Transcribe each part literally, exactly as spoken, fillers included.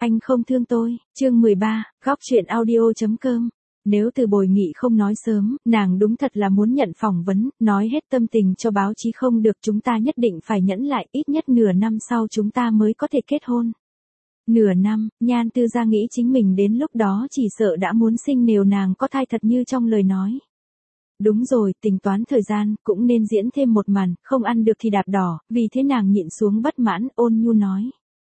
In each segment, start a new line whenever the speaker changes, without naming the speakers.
Anh không thương tôi, chương mười ba, góc chuyện audio.com. Nếu từ Bồi Nghị không nói sớm, nàng đúng thật là muốn nhận phỏng vấn, nói hết tâm tình cho báo chí không được, chúng ta nhất định phải nhẫn lại, ít nhất nửa năm sau chúng ta mới có thể kết hôn. Nửa năm, Nhan Tư Gia nghĩ chính mình đến lúc đó chỉ sợ đã muốn sinh nếu nàng có thai thật như trong lời nói. Đúng rồi, tính toán thời gian, cũng nên diễn thêm một màn, không ăn được thì đạp đỏ, vì thế nàng nhịn xuống bất mãn, ôn nhu nói.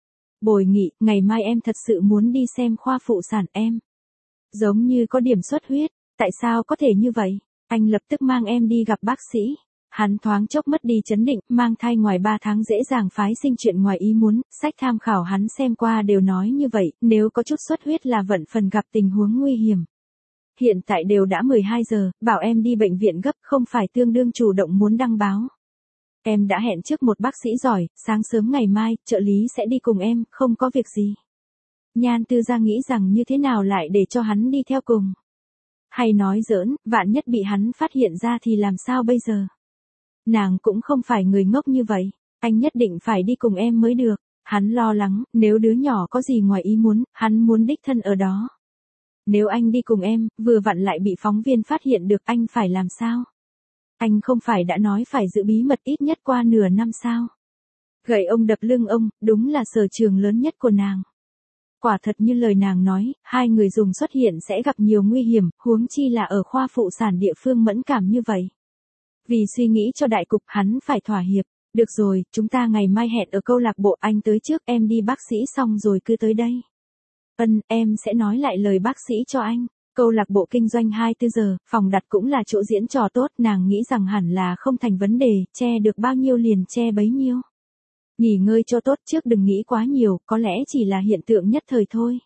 Bồi Nghị, ngày mai em thật sự muốn đi xem khoa phụ sản em. Giống như có điểm xuất huyết, tại sao có thể như vậy? Anh lập tức mang em đi gặp bác sĩ. Hắn thoáng chốc mất đi chấn định, mang thai ngoài ba tháng dễ dàng phái sinh chuyện ngoài ý muốn, sách tham khảo hắn xem qua đều nói như vậy, nếu có chút xuất huyết là vận phần gặp tình huống nguy hiểm. Hiện tại đều đã mười hai giờ, bảo em đi bệnh viện gấp không phải tương đương chủ động muốn đăng báo. Em đã hẹn trước một bác sĩ giỏi, sáng sớm ngày mai, trợ lý sẽ đi cùng em, không có việc gì. Nhan Tư Gia nghĩ rằng như thế nào lại để cho hắn đi theo cùng. Hay nói giỡn, vạn nhất bị hắn phát hiện ra thì làm sao bây giờ? Nàng cũng không phải người ngốc như vậy, anh nhất định phải đi cùng em mới được. Hắn lo lắng, nếu đứa nhỏ có gì ngoài ý muốn, hắn muốn đích thân ở đó. Nếu anh đi cùng em, vừa vặn lại bị phóng viên phát hiện được, anh phải làm sao? Anh không phải đã nói phải giữ bí mật ít nhất qua nửa năm sao? Gậy ông đập lưng ông, đúng là sở trường lớn nhất của nàng. Quả thật như lời nàng nói, hai người dùng xuất hiện sẽ gặp nhiều nguy hiểm, huống chi là ở khoa phụ sản địa phương mẫn cảm như vậy. Vì suy nghĩ cho đại cục, hắn phải thỏa hiệp. Được rồi, chúng ta ngày mai hẹn ở câu lạc bộ, anh tới trước, em đi bác sĩ xong rồi cứ tới đây. Ân, em sẽ nói lại lời bác sĩ cho anh. Câu lạc bộ kinh doanh hai mươi bốn giờ, phòng đặt cũng là chỗ diễn trò tốt, nàng nghĩ rằng hẳn là không thành vấn đề, che được bao nhiêu liền che bấy nhiêu. Nghỉ ngơi cho tốt trước, đừng nghĩ quá nhiều, có lẽ chỉ là hiện tượng nhất thời thôi.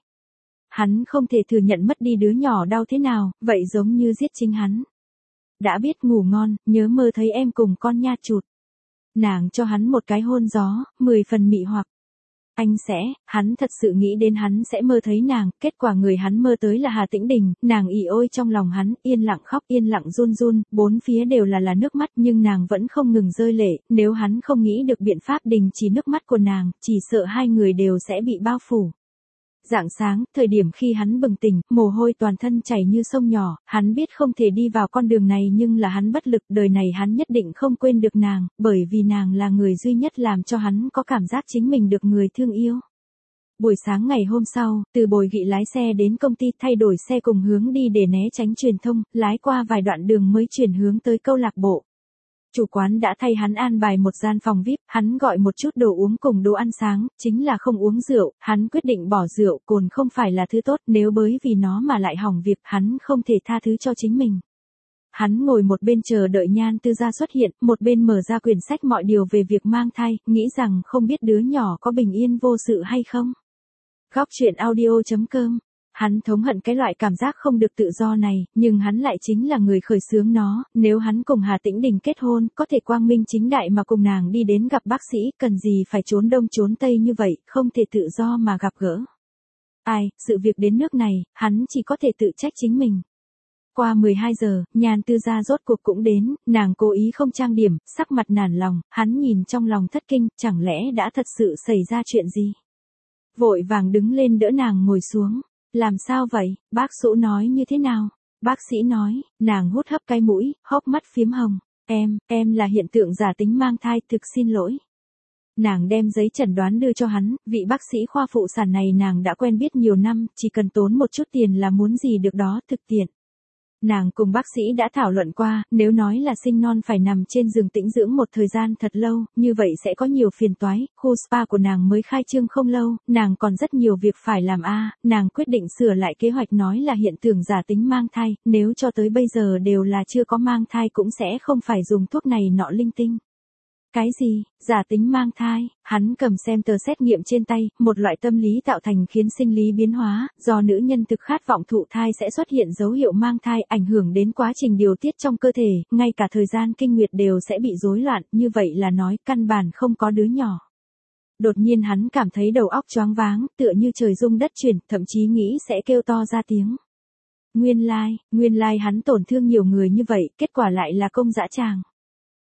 Hắn không thể thừa nhận mất đi đứa nhỏ đau thế nào, vậy giống như giết chính hắn. Đã biết ngủ ngon, nhớ mơ thấy em cùng con nha chụt. Nàng cho hắn một cái hôn gió, mười phần mị hoặc. Anh sẽ, hắn thật sự nghĩ đến hắn sẽ mơ thấy nàng, kết quả người hắn mơ tới là Hà Tĩnh Đình, nàng ỉ ôi trong lòng hắn, yên lặng khóc, yên lặng run run, bốn phía đều là là nước mắt, nhưng nàng vẫn không ngừng rơi lệ, nếu hắn không nghĩ được biện pháp đình chỉ nước mắt của nàng, chỉ sợ hai người đều sẽ bị bao phủ. Rạng sáng, thời điểm khi hắn bừng tỉnh, mồ hôi toàn thân chảy như sông nhỏ, hắn biết không thể đi vào con đường này nhưng là hắn bất lực, đời này hắn nhất định không quên được nàng, bởi vì nàng là người duy nhất làm cho hắn có cảm giác chính mình được người thương yêu. Buổi sáng ngày hôm sau, Từ Bồi Nghị lái xe đến công ty thay đổi xe cùng hướng đi để né tránh truyền thông, lái qua vài đoạn đường mới chuyển hướng tới câu lạc bộ. Chủ quán đã thay hắn an bài một gian phòng vi ai pi, hắn gọi một chút đồ uống cùng đồ ăn sáng, chính là không uống rượu, hắn quyết định bỏ rượu, cồn không phải là thứ tốt, nếu bởi vì nó mà lại hỏng việc, hắn không thể tha thứ cho chính mình. Hắn ngồi một bên chờ đợi Nhan Tư Gia xuất hiện, một bên mở ra quyển sách mọi điều về việc mang thai, nghĩ rằng không biết đứa nhỏ có bình yên vô sự hay không. Góc chuyện audio.com. Hắn thống hận cái loại cảm giác không được tự do này, nhưng hắn lại chính là người khởi xướng nó, nếu hắn cùng Hà Tĩnh Đình kết hôn, có thể quang minh chính đại mà cùng nàng đi đến gặp bác sĩ, cần gì phải trốn đông trốn tây như vậy, không thể tự do mà gặp gỡ. Ai, sự việc đến nước này, hắn chỉ có thể tự trách chính mình. Qua mười hai giờ, Nhan Tư Gia rốt cuộc cũng đến, nàng cố ý không trang điểm, sắc mặt nản lòng, hắn nhìn trong lòng thất kinh, chẳng lẽ đã thật sự xảy ra chuyện gì? Vội vàng đứng lên đỡ nàng ngồi xuống. Làm sao vậy, bác sĩ nói như thế nào? Bác sĩ nói, nàng hút hấp cái mũi, hốc mắt phiếm hồng. Em, em là hiện tượng giả tính mang thai, thực xin lỗi. Nàng đem giấy chẩn đoán đưa cho hắn, vị bác sĩ khoa phụ sản này nàng đã quen biết nhiều năm, chỉ cần tốn một chút tiền là muốn gì được đó, thực tiện. Nàng cùng bác sĩ đã thảo luận qua, nếu nói là sinh non phải nằm trên giường tĩnh dưỡng một thời gian thật lâu, như vậy sẽ có nhiều phiền toái, khu spa của nàng mới khai trương không lâu, nàng còn rất nhiều việc phải làm a, nàng quyết định sửa lại kế hoạch nói là hiện tượng giả tính mang thai, nếu cho tới bây giờ đều là chưa có mang thai cũng sẽ không phải dùng thuốc này nọ linh tinh. Cái gì, giả tính mang thai, hắn cầm xem tờ xét nghiệm trên tay, một loại tâm lý tạo thành khiến sinh lý biến hóa, do nữ nhân thực khát vọng thụ thai sẽ xuất hiện dấu hiệu mang thai, ảnh hưởng đến quá trình điều tiết trong cơ thể, ngay cả thời gian kinh nguyệt đều sẽ bị rối loạn, như vậy là nói căn bản không có đứa nhỏ. Đột nhiên hắn cảm thấy đầu óc choáng váng, tựa như trời rung đất chuyển, thậm chí nghĩ sẽ kêu to ra tiếng. Nguyên lai, nguyên lai hắn tổn thương nhiều người như vậy, kết quả lại là công dã tràng.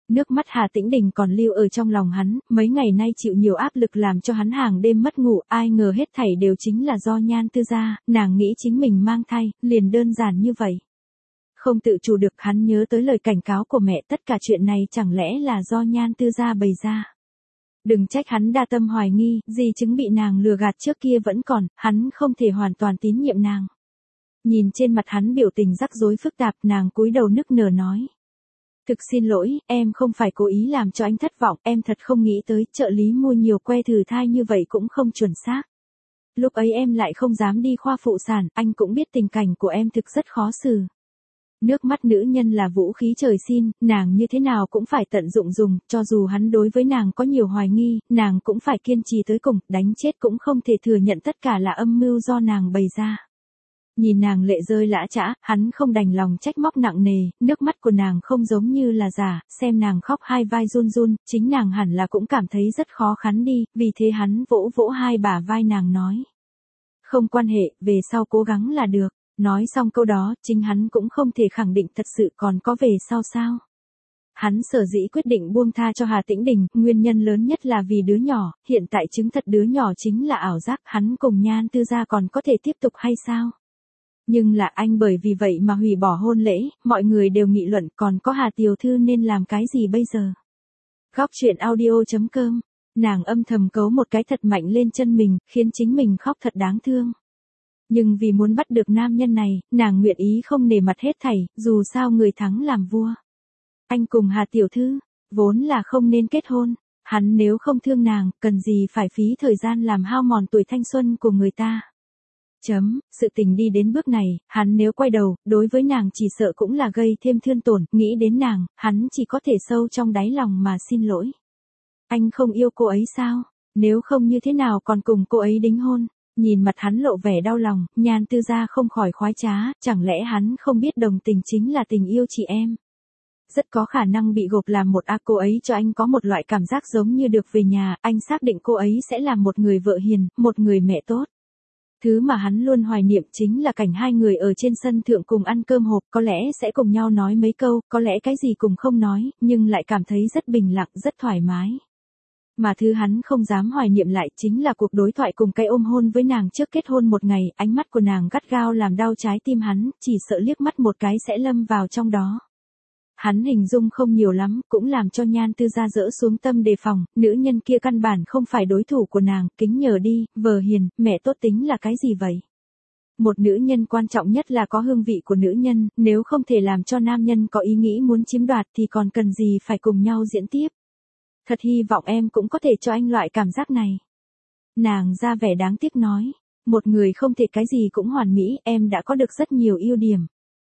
Nước mắt Hà Tĩnh Đình còn lưu ở trong lòng hắn, mấy ngày nay chịu nhiều áp lực làm cho hắn hàng đêm mất ngủ, ai ngờ hết thảy đều chính là do Nhan Tư gia, nàng nghĩ chính mình mang thai, liền đơn giản như vậy. Không tự chủ được hắn nhớ tới lời cảnh cáo của mẹ, tất cả chuyện này chẳng lẽ là do Nhan Tư gia bày ra. Đừng trách hắn đa tâm hoài nghi, di chứng bị nàng lừa gạt trước kia vẫn còn, hắn không thể hoàn toàn tín nhiệm nàng. Nhìn trên mặt hắn biểu tình rắc rối phức tạp, nàng cúi đầu nức nở nói. Thực xin lỗi, em không phải cố ý làm cho anh thất vọng, em thật không nghĩ tới, trợ lý mua nhiều que thử thai như vậy cũng không chuẩn xác. Lúc ấy em lại không dám đi khoa phụ sản, anh cũng biết tình cảnh của em thực rất khó xử. Nước mắt nữ nhân là vũ khí trời xin, nàng như thế nào cũng phải tận dụng dùng, cho dù hắn đối với nàng có nhiều hoài nghi, nàng cũng phải kiên trì tới cùng, đánh chết cũng không thể thừa nhận tất cả là âm mưu do nàng bày ra. Nhìn nàng lệ rơi lã chã, hắn không đành lòng trách móc nặng nề, nước mắt của nàng không giống như là giả, xem nàng khóc hai vai run run, chính nàng hẳn là cũng cảm thấy rất khó khăn đi, vì thế hắn vỗ vỗ hai bả vai nàng nói. Không quan hệ, về sau cố gắng là được. Nói xong câu đó, chính hắn cũng không thể khẳng định thật sự còn có về sau sao. Hắn sở dĩ quyết định buông tha cho Hà Tĩnh Đình, nguyên nhân lớn nhất là vì đứa nhỏ, hiện tại chứng thật đứa nhỏ chính là ảo giác, hắn cùng Nhan Tư gia còn có thể tiếp tục hay sao? Nhưng là anh bởi vì vậy mà hủy bỏ hôn lễ, mọi người đều nghị luận còn có Hà tiểu thư nên làm cái gì bây giờ? Góc truyện audio chấm com, nàng âm thầm cấu một cái thật mạnh lên chân mình, khiến chính mình khóc thật đáng thương. Nhưng vì muốn bắt được nam nhân này, nàng nguyện ý không nể mặt hết thảy, dù sao người thắng làm vua. Anh cùng Hà tiểu thư, vốn là không nên kết hôn, hắn nếu không thương nàng, cần gì phải phí thời gian làm hao mòn tuổi thanh xuân của người ta. Chấm, sự tình đi đến bước này, hắn nếu quay đầu, đối với nàng chỉ sợ cũng là gây thêm thương tổn, nghĩ đến nàng, hắn chỉ có thể sâu trong đáy lòng mà xin lỗi. Anh không yêu cô ấy sao? Nếu không như thế nào còn cùng cô ấy đính hôn? Nhìn mặt hắn lộ vẻ đau lòng, Nhan Tư gia không khỏi khoái trá, chẳng lẽ hắn không biết đồng tình chính là tình yêu chị em. Rất có khả năng bị gộp làm một a cô ấy cho anh có một loại cảm giác giống như được về nhà, anh xác định cô ấy sẽ là một người vợ hiền, một người mẹ tốt. Thứ mà hắn luôn hoài niệm chính là cảnh hai người ở trên sân thượng cùng ăn cơm hộp, có lẽ sẽ cùng nhau nói mấy câu, có lẽ cái gì cùng không nói, nhưng lại cảm thấy rất bình lặng, rất thoải mái. Mà thứ hắn không dám hoài niệm lại chính là cuộc đối thoại cùng cái ôm hôn với nàng trước kết hôn một ngày, ánh mắt của nàng gắt gao làm đau trái tim hắn, chỉ sợ liếc mắt một cái sẽ lâm vào trong đó. Hắn hình dung không nhiều lắm, cũng làm cho Nhan Tư gia dỡ xuống tâm đề phòng, nữ nhân kia căn bản không phải đối thủ của nàng, kính nhờ đi, vợ hiền, mẹ tốt tính là cái gì vậy? Một nữ nhân quan trọng nhất là có hương vị của nữ nhân, nếu không thể làm cho nam nhân có ý nghĩ muốn chiếm đoạt thì còn cần gì phải cùng nhau diễn tiếp. Thật hy vọng em cũng có thể cho anh loại cảm giác này. Nàng ra vẻ đáng tiếc nói, một người không thể cái gì cũng hoàn mỹ, em đã có được rất nhiều ưu điểm.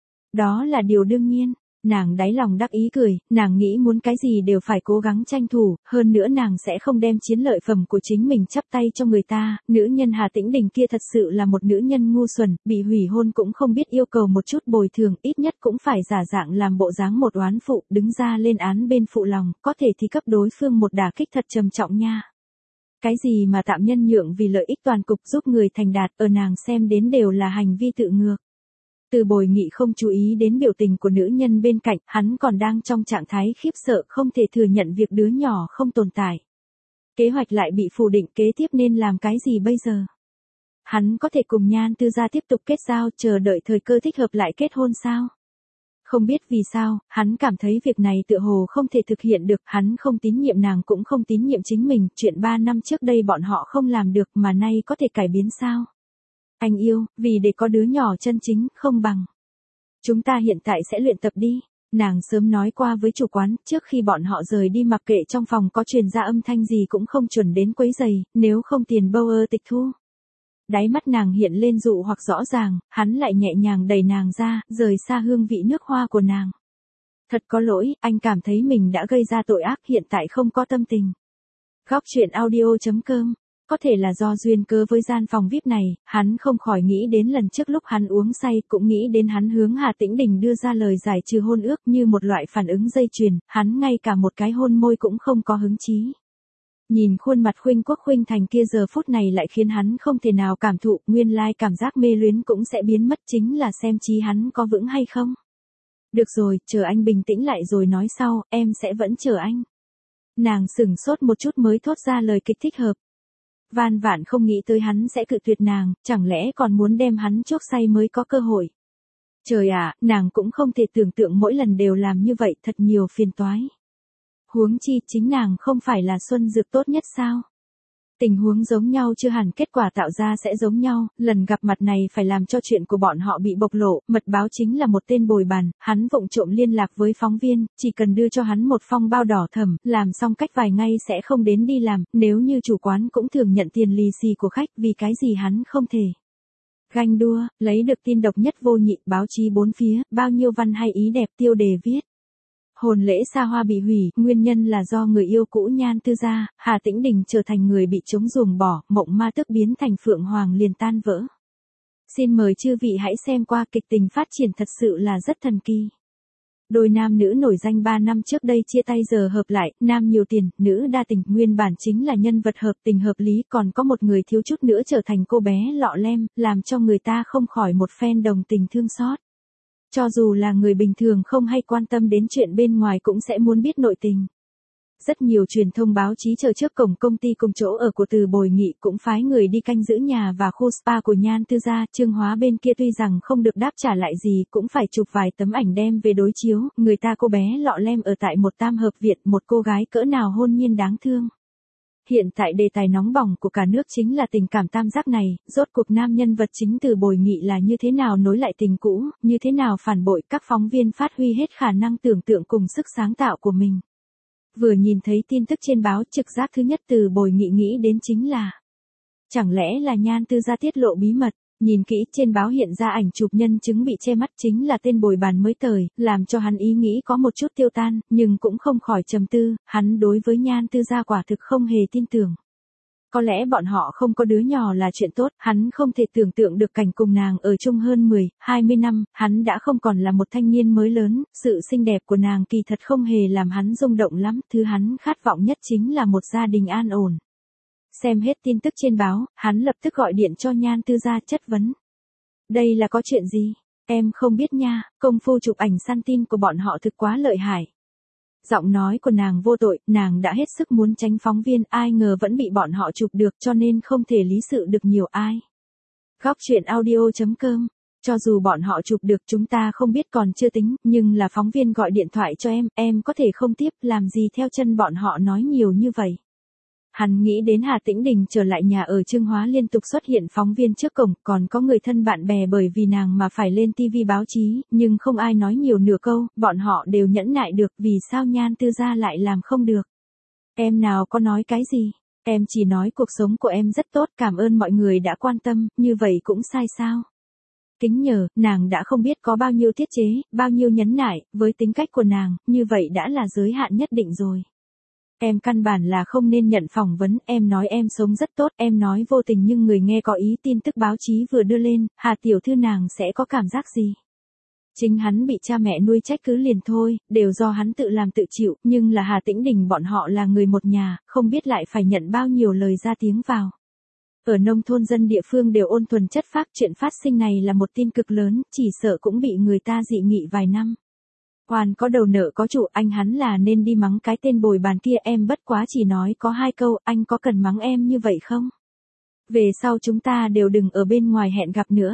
Đó là điều đương nhiên. Nàng đáy lòng đắc ý cười, nàng nghĩ muốn cái gì đều phải cố gắng tranh thủ, hơn nữa nàng sẽ không đem chiến lợi phẩm của chính mình chắp tay cho người ta, nữ nhân Hà Tĩnh Đình kia thật sự là một nữ nhân ngu xuẩn, bị hủy hôn cũng không biết yêu cầu một chút bồi thường, ít nhất cũng phải giả dạng làm bộ dáng một oán phụ, đứng ra lên án bên phụ lòng, có thể thì cấp đối phương một đả kích thật trầm trọng nha. Cái gì mà tạm nhân nhượng vì lợi ích toàn cục giúp người thành đạt, ở nàng xem đến đều là hành vi tự ngược. Từ Bồi Nghị không chú ý đến biểu tình của nữ nhân bên cạnh, hắn còn đang trong trạng thái khiếp sợ không thể thừa nhận việc đứa nhỏ không tồn tại. Kế hoạch lại bị phủ định, kế tiếp nên làm cái gì bây giờ? Hắn có thể cùng Nhan Tư gia tiếp tục kết giao, chờ đợi thời cơ thích hợp lại kết hôn sao? Không biết vì sao, hắn cảm thấy việc này tựa hồ không thể thực hiện được, hắn không tín nhiệm nàng cũng không tín nhiệm chính mình, chuyện ba năm trước đây bọn họ không làm được mà nay có thể cải biến sao? Anh yêu, vì để có đứa nhỏ chân chính, không bằng. Chúng ta hiện tại sẽ luyện tập đi. Nàng sớm nói qua với chủ quán, trước khi bọn họ rời đi mặc kệ trong phòng có truyền ra âm thanh gì cũng không chuẩn đến quấy giày, nếu không tiền bâu ơ tịch thu. Đáy mắt nàng hiện lên dụ hoặc rõ ràng, hắn lại nhẹ nhàng đẩy nàng ra, rời xa hương vị nước hoa của nàng. Thật có lỗi, anh cảm thấy mình đã gây ra tội ác, hiện tại không có tâm tình. Góc truyện audio chấm com. Có thể là do duyên cớ với gian phòng vi ai pi này, hắn không khỏi nghĩ đến lần trước lúc hắn uống say, cũng nghĩ đến hắn hướng Hà Tĩnh Đình đưa ra lời giải trừ hôn ước như một loại phản ứng dây chuyền, hắn ngay cả một cái hôn môi cũng không có hứng chí. Nhìn khuôn mặt khuynh quốc khuynh thành kia giờ phút này lại khiến hắn không thể nào cảm thụ, nguyên lai cảm giác mê luyến cũng sẽ biến mất, chính là xem chí hắn có vững hay không. Được rồi, chờ anh bình tĩnh lại rồi nói sau, em sẽ vẫn chờ anh. Nàng sửng sốt một chút mới thốt ra lời kịch thích hợp. Van vạn không nghĩ tới hắn sẽ cự tuyệt nàng, chẳng lẽ còn muốn đem hắn chuốc say mới có cơ hội. Trời ạ, nàng cũng không thể tưởng tượng mỗi lần đều làm như vậy, thật nhiều phiền toái. Huống chi chính nàng không phải là xuân dược tốt nhất sao? Tình huống giống nhau chưa hẳn kết quả tạo ra sẽ giống nhau, lần gặp mặt này phải làm cho chuyện của bọn họ bị bộc lộ, mật báo chính là một tên bồi bàn, hắn vụng trộm liên lạc với phóng viên, chỉ cần đưa cho hắn một phong bao đỏ thẫm, làm xong cách vài ngày sẽ không đến đi làm, nếu như chủ quán cũng thường nhận tiền lì xì của khách, vì cái gì hắn không thể. Ganh đua, lấy được tin độc nhất vô nhị, báo chí bốn phía, bao nhiêu văn hay ý đẹp tiêu đề viết. Hồn lễ xa hoa bị hủy, nguyên nhân là do người yêu cũ Nhan Tư Gia, Hà Tĩnh Đình trở thành người bị trống ruồng bỏ, mộng ma tức biến thành phượng hoàng liền tan vỡ. Xin mời chư vị hãy xem qua, kịch tình phát triển thật sự là rất thần kỳ. Đôi nam nữ nổi danh ba năm trước đây chia tay giờ hợp lại, nam nhiều tiền, nữ đa tình, nguyên bản chính là nhân vật hợp tình hợp lý, còn có một người thiếu chút nữa trở thành cô bé lọ lem, làm cho người ta không khỏi một phen đồng tình thương xót. Cho dù là người bình thường không hay quan tâm đến chuyện bên ngoài cũng sẽ muốn biết nội tình. Rất nhiều truyền thông báo chí chờ trước cổng công ty cùng chỗ ở của Từ Bồi Nghị cũng phái người đi canh giữ nhà và khu spa của Nhan Tư Gia. Trương Hóa bên kia tuy rằng không được đáp trả lại gì cũng phải chụp vài tấm ảnh đem về đối chiếu. Người ta cô bé lọ lem ở tại một tam hợp viện, một cô gái cỡ nào hôn nhiên đáng thương. Hiện tại đề tài nóng bỏng của cả nước chính là tình cảm tam giác này, rốt cuộc nam nhân vật chính Từ Bồi Nghị là như thế nào nối lại tình cũ, như thế nào phản bội, các phóng viên phát huy hết khả năng tưởng tượng cùng sức sáng tạo của mình. Vừa nhìn thấy tin tức trên báo, trực giác thứ nhất Từ Bồi Nghị nghĩ đến chính là, chẳng lẽ là Nhan Tư Gia tiết lộ bí mật. Nhìn kỹ trên báo hiện ra ảnh chụp nhân chứng bị che mắt chính là tên bồi bàn mới tời, làm cho hắn ý nghĩ có một chút tiêu tan, nhưng cũng không khỏi trầm tư, hắn đối với Nhan Tư Gia quả thực không hề tin tưởng. Có lẽ bọn họ không có đứa nhỏ là chuyện tốt, hắn không thể tưởng tượng được cảnh cùng nàng ở chung hơn mười, hai mươi năm, hắn đã không còn là một thanh niên mới lớn, sự xinh đẹp của nàng kỳ thật không hề làm hắn rung động lắm, thứ hắn khát vọng nhất chính là một gia đình an ổn. Xem hết tin tức trên báo, hắn lập tức gọi điện cho Nhan Tư Gia chất vấn. Đây là có chuyện gì? Em không biết nha, công phu chụp ảnh săn tin của bọn họ thực quá lợi hại. Giọng nói của nàng vô tội, nàng đã hết sức muốn tránh phóng viên, ai ngờ vẫn bị bọn họ chụp được cho nên không thể lý sự được nhiều ai. Góc truyện audio chấm com. Cho dù bọn họ chụp được chúng ta không biết còn chưa tính, nhưng là phóng viên gọi điện thoại cho em, em có thể không tiếp, làm gì theo chân bọn họ nói nhiều như vậy. Hắn nghĩ đến Hà Tĩnh Đình trở lại nhà ở Trương Hóa liên tục xuất hiện phóng viên trước cổng, còn có người thân bạn bè bởi vì nàng mà phải lên ti vi báo chí, nhưng không ai nói nhiều nửa câu, bọn họ đều nhẫn nại được, vì sao Nhan Tư Gia lại làm không được. Em nào có nói cái gì, em chỉ nói cuộc sống của em rất tốt, cảm ơn mọi người đã quan tâm, như vậy cũng sai sao. Kính nhờ, nàng đã không biết có bao nhiêu tiết chế, bao nhiêu nhẫn nại, với tính cách của nàng, như vậy đã là giới hạn nhất định rồi. Em căn bản là không nên nhận phỏng vấn, em nói em sống rất tốt, em nói vô tình nhưng người nghe có ý, tin tức báo chí vừa đưa lên, Hà tiểu thư nàng sẽ có cảm giác gì? Chính hắn bị cha mẹ nuôi trách cứ liền thôi, đều do hắn tự làm tự chịu, nhưng là Hà Tĩnh Đình bọn họ là người một nhà, không biết lại phải nhận bao nhiêu lời ra tiếng vào. Ở nông thôn dân địa phương đều ôn thuần chất phác, chuyện phát sinh này là một tin cực lớn, chỉ sợ cũng bị người ta dị nghị vài năm. Hoàn có đầu nợ có chủ, anh hắn là nên đi mắng cái tên bồi bàn kia, em bất quá chỉ nói có hai câu, anh có cần mắng em như vậy không? Về sau chúng ta đều đừng ở bên ngoài hẹn gặp nữa.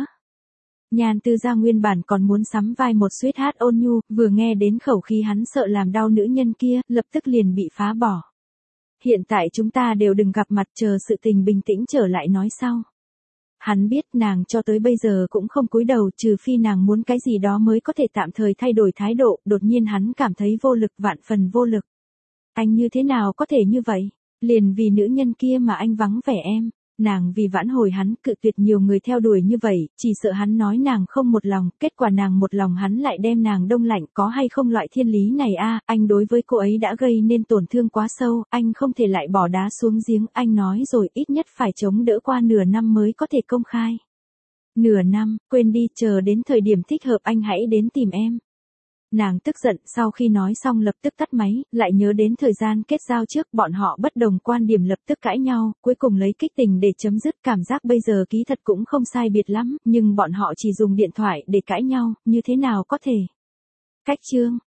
Nhan Tư Gia nguyên bản còn muốn sắm vai một sweetheart ôn nhu, vừa nghe đến khẩu khí hắn sợ làm đau nữ nhân kia, lập tức liền bị phá bỏ. Hiện tại chúng ta đều đừng gặp mặt, chờ sự tình bình tĩnh trở lại nói sau. Hắn biết nàng cho tới bây giờ cũng không cúi đầu, trừ phi nàng muốn cái gì đó mới có thể tạm thời thay đổi thái độ, đột nhiên hắn cảm thấy vô lực, vạn phần vô lực. Anh như thế nào có thể như vậy? Liền vì nữ nhân kia mà anh vắng vẻ em. Nàng vì vãn hồi hắn, cự tuyệt nhiều người theo đuổi như vậy, chỉ sợ hắn nói nàng không một lòng, kết quả nàng một lòng hắn lại đem nàng đông lạnh, có hay không loại thiên lý này a, anh đối với cô ấy đã gây nên tổn thương quá sâu, anh không thể lại bỏ đá xuống giếng, anh nói rồi ít nhất phải chống đỡ qua nửa năm mới có thể công khai. Nửa năm, quên đi, chờ đến thời điểm thích hợp anh hãy đến tìm em. Nàng tức giận, sau khi nói xong lập tức tắt máy, lại nhớ đến thời gian kết giao trước, bọn họ bất đồng quan điểm lập tức cãi nhau, cuối cùng lấy kích tình để chấm dứt, cảm giác bây giờ ký thật cũng không sai biệt lắm, nhưng bọn họ chỉ dùng điện thoại để cãi nhau, như thế nào có thể. Cách chương